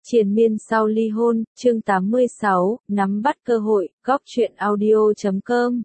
Triền miên sau ly hôn, chương 86, nắm bắt cơ hội, góc truyện audio.com.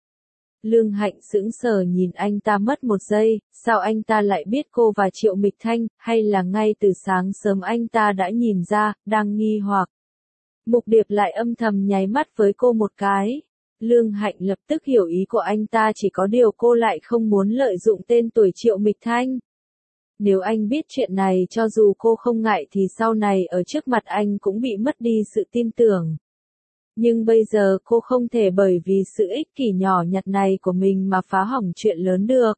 Lương Hạnh sững sờ nhìn anh ta mất một giây, sao anh ta lại biết cô và Triệu Mịch Thanh, hay là ngay từ sáng sớm anh ta đã nhìn ra, đang nghi hoặc. Mục Điệp lại âm thầm nháy mắt với cô một cái. Lương Hạnh lập tức hiểu ý của anh ta, chỉ có điều cô lại không muốn lợi dụng tên tuổi Triệu Mịch Thanh. Nếu anh biết chuyện này, cho dù cô không ngại thì sau này ở trước mặt anh cũng bị mất đi sự tin tưởng. Nhưng bây giờ cô không thể bởi vì sự ích kỷ nhỏ nhặt này của mình mà phá hỏng chuyện lớn được.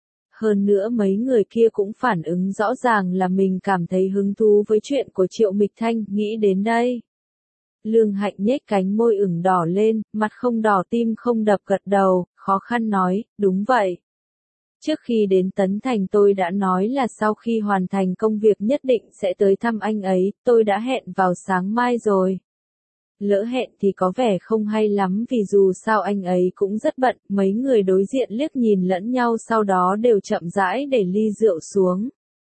Hơn nữa mấy người kia cũng phản ứng rõ ràng là mình cảm thấy hứng thú với chuyện của Triệu Mịch Thanh, nghĩ đến đây. Lương Hạnh nhếch cánh môi ửng đỏ lên, mặt không đỏ tim không đập gật đầu, khó khăn nói, đúng vậy. Trước khi đến Tấn Thành tôi đã nói là sau khi hoàn thành công việc nhất định sẽ tới thăm anh ấy, tôi đã hẹn vào sáng mai rồi. Lỡ hẹn thì có vẻ không hay lắm vì dù sao anh ấy cũng rất bận, mấy người đối diện liếc nhìn lẫn nhau sau đó đều chậm rãi để ly rượu xuống.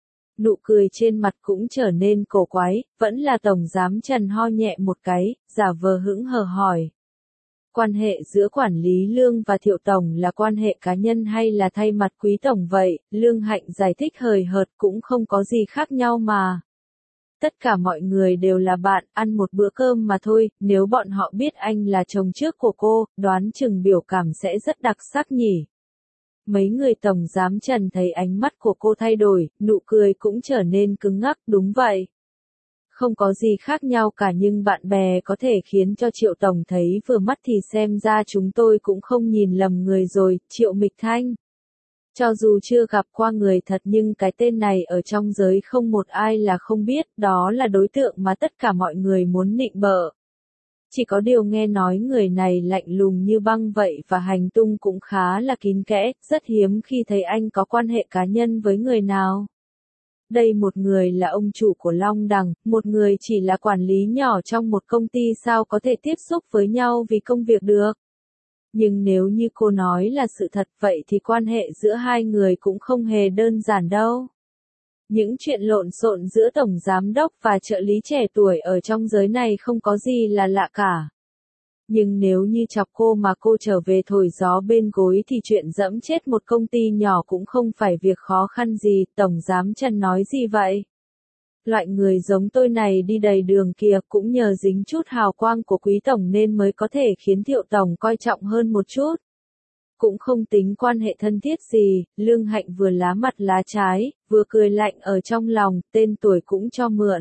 Nụ cười trên mặt cũng trở nên cổ quái, vẫn là Tổng Giám Trần ho nhẹ một cái, giả vờ hững hờ hỏi. Quan hệ giữa quản lý Lương và Thiệu Tổng là quan hệ cá nhân hay là thay mặt Quý Tổng vậy? Lương Hạnh giải thích hời hợt, cũng không có gì khác nhau mà. Tất cả mọi người đều là bạn, ăn một bữa cơm mà thôi, nếu bọn họ biết anh là chồng trước của cô, đoán chừng biểu cảm sẽ rất đặc sắc nhỉ. Mấy người Tổng Giám Trần thấy ánh mắt của cô thay đổi, nụ cười cũng trở nên cứng ngắc, đúng vậy. Không có gì khác nhau cả, nhưng bạn bè có thể khiến cho Triệu Tổng thấy vừa mắt thì xem ra chúng tôi cũng không nhìn lầm người rồi. Triệu Mịch Thanh. Cho dù chưa gặp qua người thật nhưng cái tên này ở trong giới không một ai là không biết, đó là đối tượng mà tất cả mọi người muốn nịnh bợ. Chỉ có điều nghe nói người này lạnh lùng như băng vậy và hành tung cũng khá là kín kẽ, rất hiếm khi thấy anh có quan hệ cá nhân với người nào. Đây một người là ông chủ của Long Đằng, một người chỉ là quản lý nhỏ trong một công ty, sao có thể tiếp xúc với nhau vì công việc được. Nhưng nếu như cô nói là sự thật vậy thì quan hệ giữa hai người cũng không hề đơn giản đâu. Những chuyện lộn xộn giữa tổng giám đốc và trợ lý trẻ tuổi ở trong giới này không có gì là lạ cả. Nhưng nếu như chọc cô mà cô trở về thổi gió bên gối thì chuyện dẫm chết một công ty nhỏ cũng không phải việc khó khăn gì. Tổng giám Trần nói gì vậy? Loại người giống tôi này đi đầy đường kìa, cũng nhờ dính chút hào quang của Quý Tổng nên mới có thể khiến Thiệu Tổng coi trọng hơn một chút. Cũng không tính quan hệ thân thiết gì. Lương Hạnh vừa lá mặt lá trái, vừa cười lạnh ở trong lòng, tên tuổi cũng cho mượn.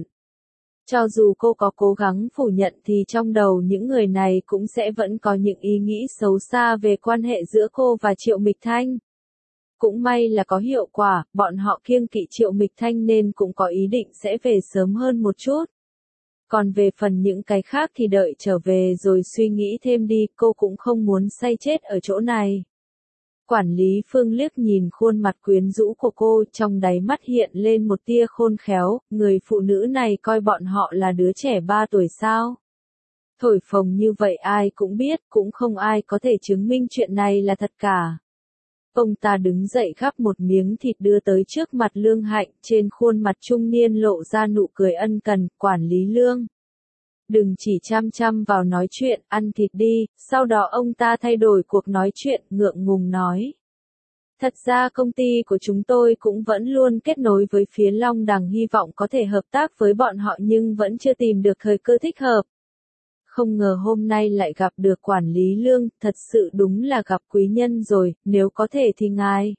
Cho dù cô có cố gắng phủ nhận thì trong đầu những người này cũng sẽ vẫn có những ý nghĩ xấu xa về quan hệ giữa cô và Triệu Mịch Thanh. Cũng may là có hiệu quả, bọn họ kiêng kỵ Triệu Mịch Thanh nên cũng có ý định sẽ về sớm hơn một chút. Còn về phần những cái khác thì đợi trở về rồi suy nghĩ thêm đi, cô cũng không muốn say chết ở chỗ này. Quản lý Phương liếc nhìn khuôn mặt quyến rũ của cô, trong đáy mắt hiện lên một tia khôn khéo, người phụ nữ này coi bọn họ là đứa trẻ 3 tuổi sao. Thổi phồng như vậy ai cũng biết, cũng không ai có thể chứng minh chuyện này là thật cả. Ông ta đứng dậy gắp một miếng thịt đưa tới trước mặt Lương Hạnh, trên khuôn mặt trung niên lộ ra nụ cười ân cần. Quản lý Lương, đừng chỉ chăm chăm vào nói chuyện, ăn thịt đi. Sau đó ông ta thay đổi cuộc nói chuyện, ngượng ngùng nói. Thật ra công ty của chúng tôi cũng vẫn luôn kết nối với phía Long Đằng, hy vọng có thể hợp tác với bọn họ nhưng vẫn chưa tìm được thời cơ thích hợp. Không ngờ hôm nay lại gặp được quản lý Lương, thật sự đúng là gặp quý nhân rồi, nếu có thể thì ngài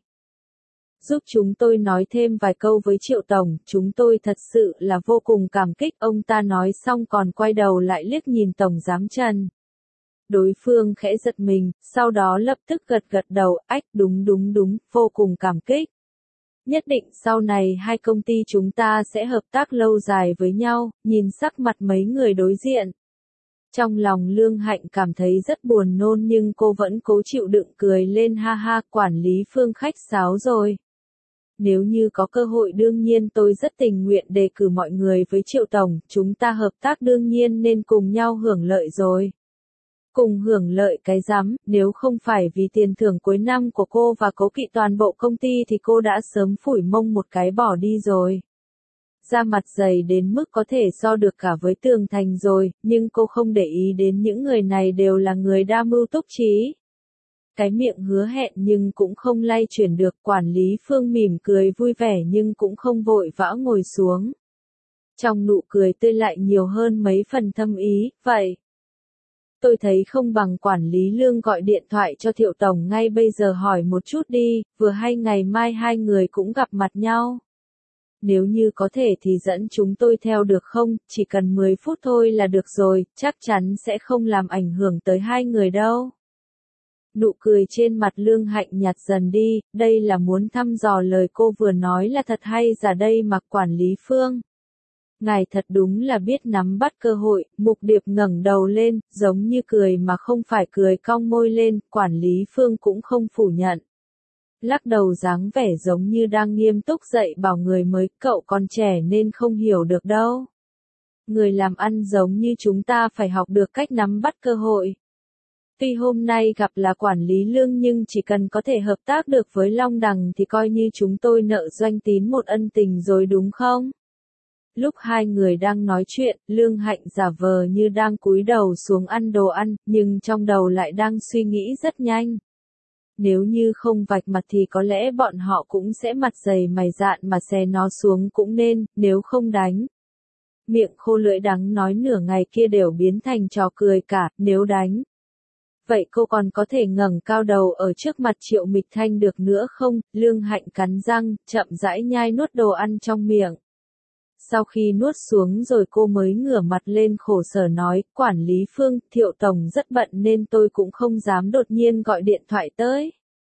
giúp chúng tôi nói thêm vài câu với Triệu Tổng, chúng tôi thật sự là vô cùng cảm kích. Ông ta nói xong còn quay đầu lại liếc nhìn Tổng Giám Trần. Đối phương khẽ giật mình, sau đó lập tức gật đầu, ách đúng, vô cùng cảm kích. Nhất định sau này hai công ty chúng ta sẽ hợp tác lâu dài với nhau. Nhìn sắc mặt mấy người đối diện. Trong lòng Lương Hạnh cảm thấy rất buồn nôn nhưng cô vẫn cố chịu đựng cười lên, ha ha, quản lý Phương khách sáo rồi. Nếu như có cơ hội đương nhiên tôi rất tình nguyện đề cử mọi người với Triệu Tổng, chúng ta hợp tác đương nhiên nên cùng nhau hưởng lợi rồi. Cùng hưởng lợi cái rắm, nếu không phải vì tiền thưởng cuối năm của cô và cố kỵ toàn bộ công ty thì cô đã sớm phủi mông một cái bỏ đi rồi. da mặt dày đến mức có thể so được cả với tường thành rồi, nhưng cô không để ý đến những người này đều là người đa mưu túc trí. Cái miệng hứa hẹn nhưng cũng không lay chuyển được, quản lý Phương mỉm cười vui vẻ nhưng cũng không vội vã ngồi xuống. Trong nụ cười tươi lại nhiều hơn mấy phần thâm ý, vậy. Tôi thấy không bằng quản lý Lương gọi điện thoại cho Thiệu Tổng ngay bây giờ hỏi một chút đi, vừa hay ngày mai hai người cũng gặp mặt nhau. Nếu như có thể thì dẫn chúng tôi theo được không, chỉ cần 10 phút thôi là được rồi, chắc chắn sẽ không làm ảnh hưởng tới hai người đâu. Nụ cười trên mặt Lương Hạnh nhạt dần đi, đây là muốn thăm dò lời cô vừa nói là thật hay giả đây mà quản lý Phương. Ngài thật đúng là biết nắm bắt cơ hội, Mục Điệp ngẩng đầu lên, giống như cười mà không phải cười, cong môi lên, quản lý Phương cũng không phủ nhận. Lắc đầu dáng vẻ giống như đang nghiêm túc dạy bảo người mới, cậu còn trẻ nên không hiểu được đâu. Người làm ăn giống như chúng ta phải học được cách nắm bắt cơ hội. Tuy hôm nay gặp là quản lý Lương nhưng chỉ cần có thể hợp tác được với Long Đằng thì coi như chúng tôi nợ Doanh Tín một ân tình rồi đúng không? Lúc hai người đang nói chuyện, Lương Hạnh giả vờ như đang cúi đầu xuống ăn đồ ăn, nhưng trong đầu lại đang suy nghĩ rất nhanh. Nếu như không vạch mặt thì có lẽ bọn họ cũng sẽ mặt dày mày dạn mà xé nó xuống cũng nên, nếu không đánh. Miệng khô lưỡi đắng nói nửa ngày kia đều biến thành trò cười cả, nếu đánh. Vậy cô còn có thể ngẩng cao đầu ở trước mặt Triệu Mịch Thanh được nữa không? Lương Hạnh cắn răng, chậm rãi nhai nuốt đồ ăn trong miệng. Sau khi nuốt xuống rồi cô mới ngửa mặt lên khổ sở nói, quản lý Phương, Thiệu Tổng rất bận nên tôi cũng không dám đột nhiên gọi điện thoại tới.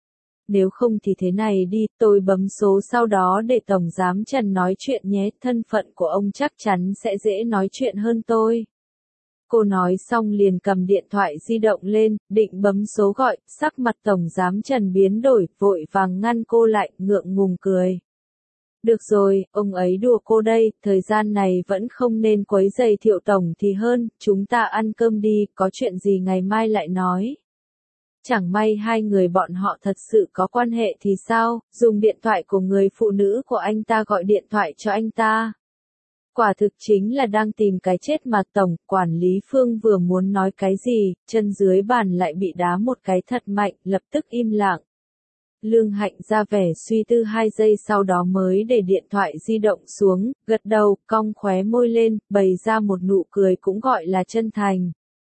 Nếu không thì thế này đi, tôi bấm số sau đó để Tổng Giám Trần nói chuyện nhé, thân phận của ông chắc chắn sẽ dễ nói chuyện hơn tôi. Cô nói xong liền cầm điện thoại di động lên, định bấm số gọi, sắc mặt Tổng Giám Trần biến đổi, vội vàng ngăn cô lại, ngượng ngùng cười. Được rồi, ông ấy đùa cô đây, thời gian này vẫn không nên quấy rầy Thiệu Tổng thì hơn, chúng ta ăn cơm đi, có chuyện gì ngày mai lại nói. Chẳng may hai người bọn họ thật sự có quan hệ thì sao, dùng điện thoại của người phụ nữ của anh ta gọi điện thoại cho anh ta. Quả thực chính là đang tìm cái chết mà Tổng, quản lý Phương vừa muốn nói cái gì, chân dưới bàn lại bị đá một cái thật mạnh, lập tức im lặng. Lương Hạnh ra vẻ suy tư 2 giây sau đó mới để điện thoại di động xuống, gật đầu, cong khóe môi lên, bày ra một nụ cười cũng gọi là chân thành.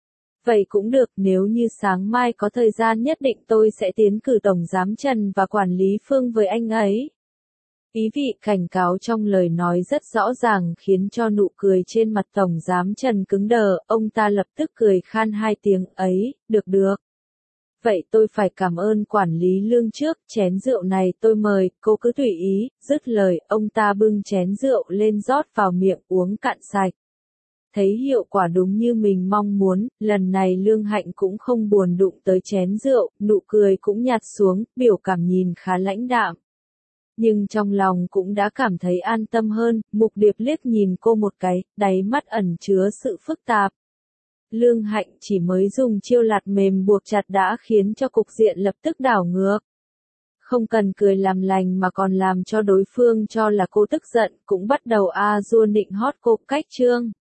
Vậy cũng được, nếu như sáng mai có thời gian nhất định tôi sẽ tiến cử Tổng Giám Trần và quản lý Phương với anh ấy. Ý vị cảnh cáo trong lời nói rất rõ ràng khiến cho nụ cười trên mặt Tổng Giám Trần cứng đờ, ông ta lập tức cười khan 2 tiếng, ấy, được. Vậy tôi phải cảm ơn quản lý Lương trước, chén rượu này tôi mời, cô cứ tùy ý, dứt lời, ông ta bưng chén rượu lên rót vào miệng uống cạn sạch. Thấy hiệu quả đúng như mình mong muốn, lần này Lương Hạnh cũng không buồn đụng tới chén rượu, nụ cười cũng nhạt xuống, biểu cảm nhìn khá lãnh đạm. Nhưng trong lòng cũng đã cảm thấy an tâm hơn, Mục Điệp liếc nhìn cô một cái, đáy mắt ẩn chứa sự phức tạp. Lương Hạnh chỉ mới dùng chiêu lạt mềm buộc chặt đã khiến cho cục diện lập tức đảo ngược. Không cần cười làm lành mà còn làm cho đối phương cho là cô tức giận, cũng bắt đầu a dua nịnh hót cô cách trương.